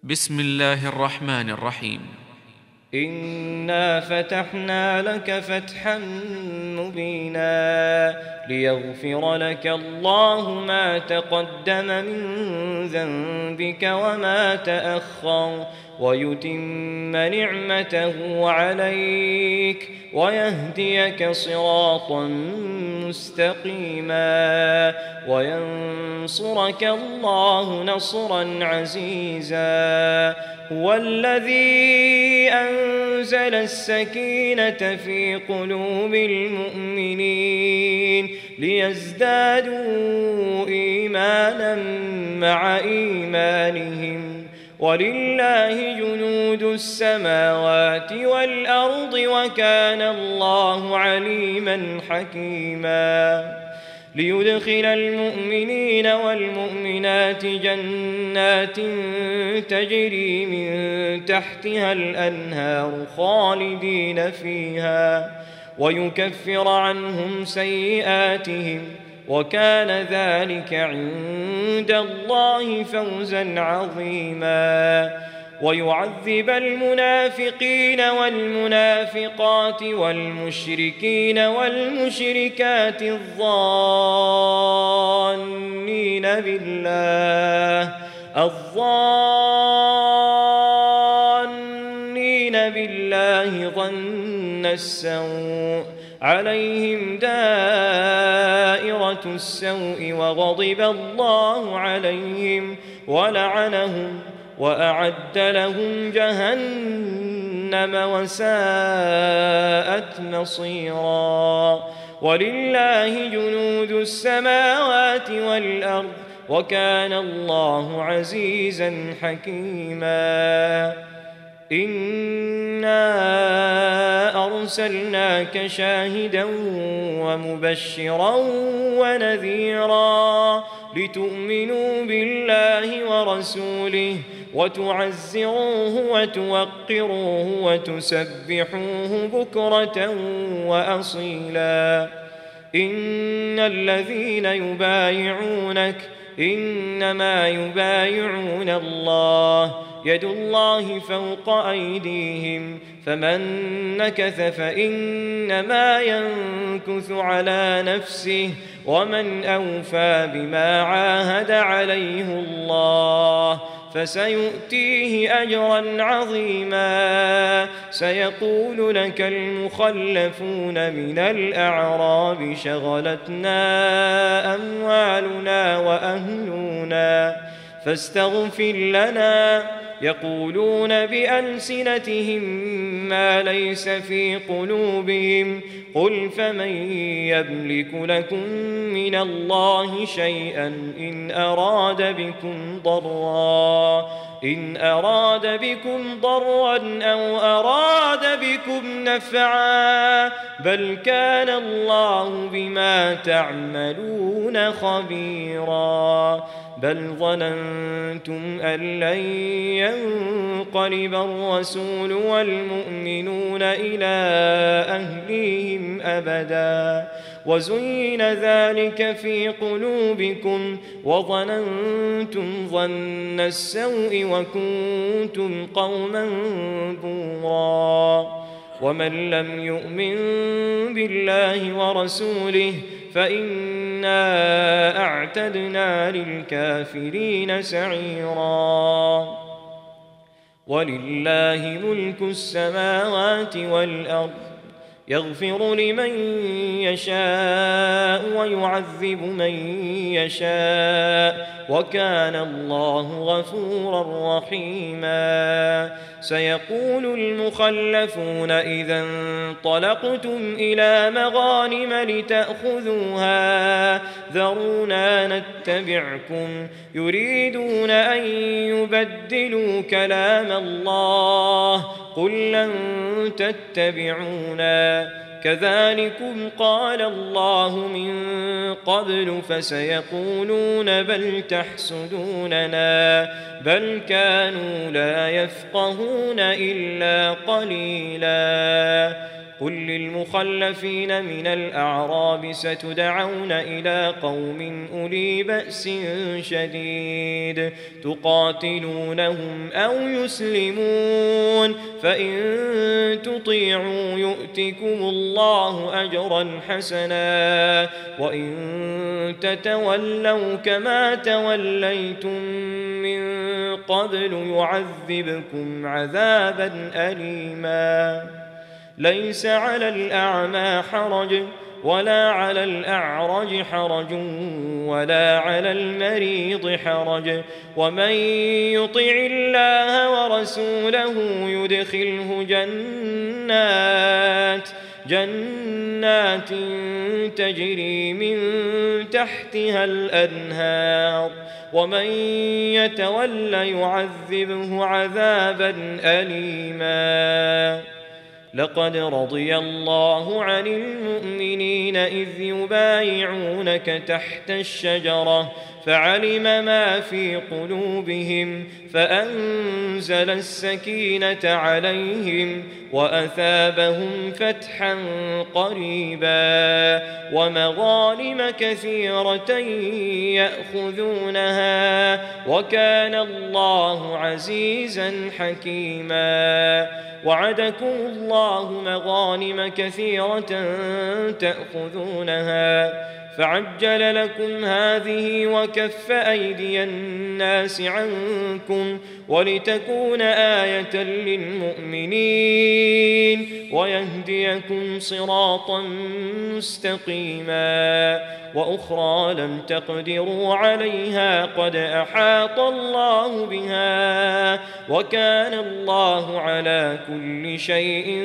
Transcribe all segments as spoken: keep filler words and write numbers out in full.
بسم الله الرحمن الرحيم. إنا فتحنا لك فتحا مبينا ليغفر لك الله ما تقدم من ذنبك وما تأخر ويتم نعمته عليك ويهديك صراطا مستقيما وينصرك الله نصرا عزيزا. هو الذي أنزل السكينة في قلوب المؤمنين ليزدادوا إيمانا مع إيمانهم ولله جنود السماوات والأرض وكان الله عليما حكيما. ليدخل المؤمنين والمؤمنات جنات تجري من تحتها الأنهار خالدين فيها ويكفر عنهم سيئاتهم وكان ذلك عند الله فوزا عظيما. ويعذب المنافقين والمنافقات والمشركين والمشركات الظانين بالله الظانين بالله ظن السوء عليهم دائرة السوء وغضب الله عليهم ولعنهم وأعد لهم جهنم وساءت مصيرا. ولله جنود السماوات والأرض وكان الله عزيزا حكيما. إنا أرسلناك شاهدا ومبشرا ونذيرا لتؤمنوا بالله ورسوله وتعزروه وتوقروه وتسبحوه بكرة وأصيلا. إن الذين يبايعونك إنما يبايعون الله يد الله فوق أيديهم فمن نكث فإنما ينكث على نفسه ومن أوفى بما عاهد عليه الله فسيؤتيه أجرا عظيما. سيقول لك المخلفون من الأعراب شغلتنا أموالنا وأهلنا فاستغفر لنا يقولون بألسنتهم ما ليس في قلوبهم قل فمن يملك لكم من الله شيئا إن أراد بكم ضرا إن أراد بكم ضرا أو أراد بكم نفعا بل كان الله بما تعملون خبيرا. بل ظننتم أن لن ينقلب الرسول والمؤمنون إلى أهليهم أبدا وزين ذلك في قلوبكم وظننتم ظن السوء وكنتم قوما بورا. ومن لم يؤمن بالله ورسوله فإنا أعتدنا للكافرين سعيرا. ولله ملك السماوات والأرض يغفر لمن يشاء ويعذب من يشاء وكان الله غفورا رحيما. سيقول المخلفون إذا انطلقتم إلى مغانم لتأخذوها ذرونا نتبعكم يريدون أن يبدلوا كلام الله قل لن تتبعونا كذلكم قال الله من قبل فسيقولون بل تحسدوننا بل كانوا لا يفقهون إلا قليلا. قل للمخلفين من الأعراب ستدعون إلى قوم أولي بأس شديد تقاتلونهم أو يسلمون فإن تطيعوا يؤتكم الله أجرا حسنا وإن تتولوا كما توليتم من قبل يعذبكم عذابا أليما ليس على الأعمى حرج ولا على الأعرج حرج ولا على المريض حرج ومن يطع الله ورسوله يدخله جنات جنات تجري من تحتها الأنهار ومن يتول يعذبه عذابا أليما لقد رضي الله عن المؤمنين إذ يبايعونك تحت الشجرة فعلم ما في قلوبهم فأنزل السكينة عليهم وأثابهم فتحا قريبا ومغانم كثيرة يأخذونها وكان الله عزيزا حكيما وعدكم الله مغانم كثيرة تأخذونها فعجل لكم هذه وكف أيدي الناس عنكم ولتكون آية للمؤمنين ويهديكم صراطا مستقيما وأخرى لم تقدروا عليها قد أحاط الله بها وكان الله على كل شيء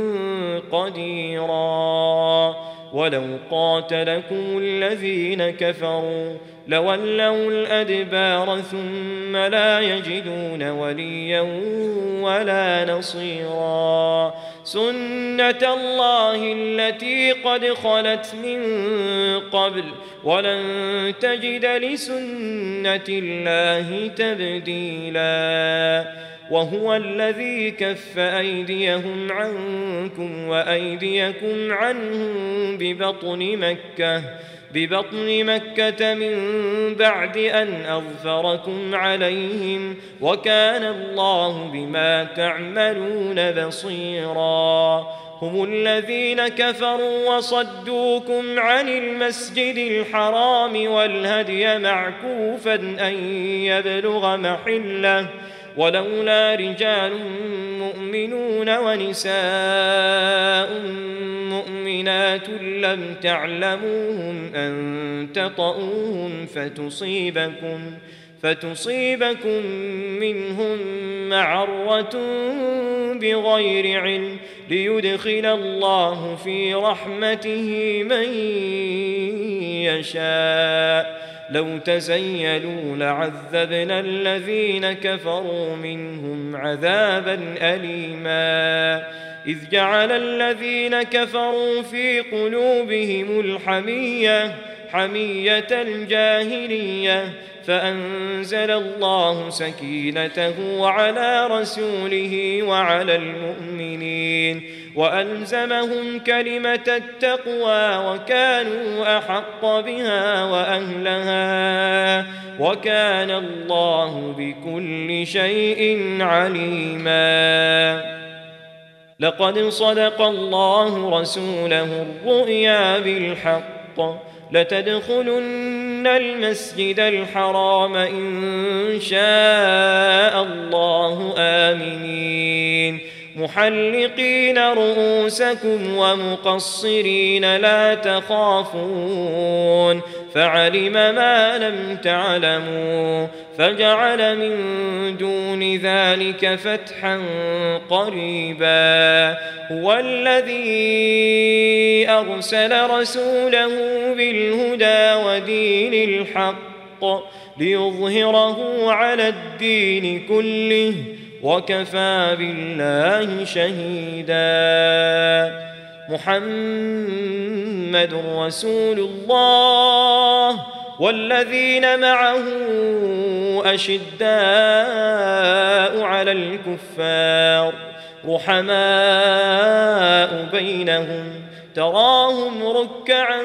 قديرا ولو قاتلكم الذين كفروا لولوا الأدبار ثم لا يجدون وليا ولا نصيرا سنة الله التي قد خلت من قبل ولن تجد لسنة الله تبديلا وهو الذي كف أيديهم عنكم وأيديكم عنهم ببطن مكة ببطن مكة من بعد أن أظفركم عليهم وكان الله بما تعملون بصيرا هم الذين كفروا وصدوكم عن المسجد الحرام والهدي معكوفا أن يبلغ محله ولولا رجال مؤمنون ونساء مؤمنات لم تعلموهم أن تطؤوهم فتصيبكم فتصيبكم منهم معرة بغير علم ليدخل الله في رحمته من يشاء لو تزيلوا لعذبنا الذين كفروا منهم عذابا أليما إذ جعل الذين كفروا في قلوبهم الحمية حمية الجاهلية فأنزل الله سكينته على رسوله وعلى المؤمنين وألزمهم كلمة التقوى وكانوا أحق بها وأهلها وكان الله بكل شيء عليما لقد صدق الله رسوله الرؤيا بالحق لتدخلن المسجد الحرام إن شاء الله آمنين محلقين رؤوسكم ومقصرين لا تخافون فعلم ما لم تعلموا فجعل من دون ذلك فتحا قريبا هو الذي أرسل رسوله بالهدى ودين الحق ليظهره على الدين كله وكفى بالله شهيدا محمد رسول الله والذين معه أشداء على على الكفار رحماء بينهم تراهم ركعا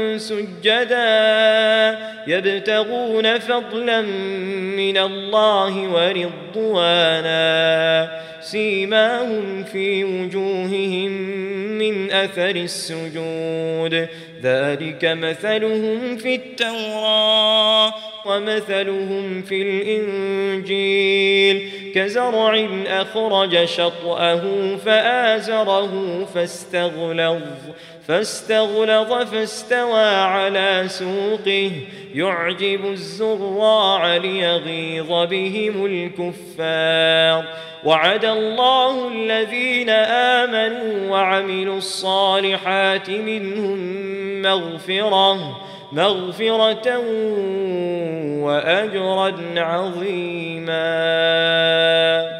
سجدا يبتغون فضلا من الله ورضوانا سيماهم في وجوههم من أثر السجود ذلك مثلهم في التوراة ومثلهم في الإنجيل كزرع أخرج شطأه فآزره فاستغلظ فاستغلظ فاستوى على سوقه يعجب الزراع ليغيظ بهم الكفار وعد الله الذين آمنوا وعملوا الصالحات منهم مغفرة مغفرة وأجرا عظيما.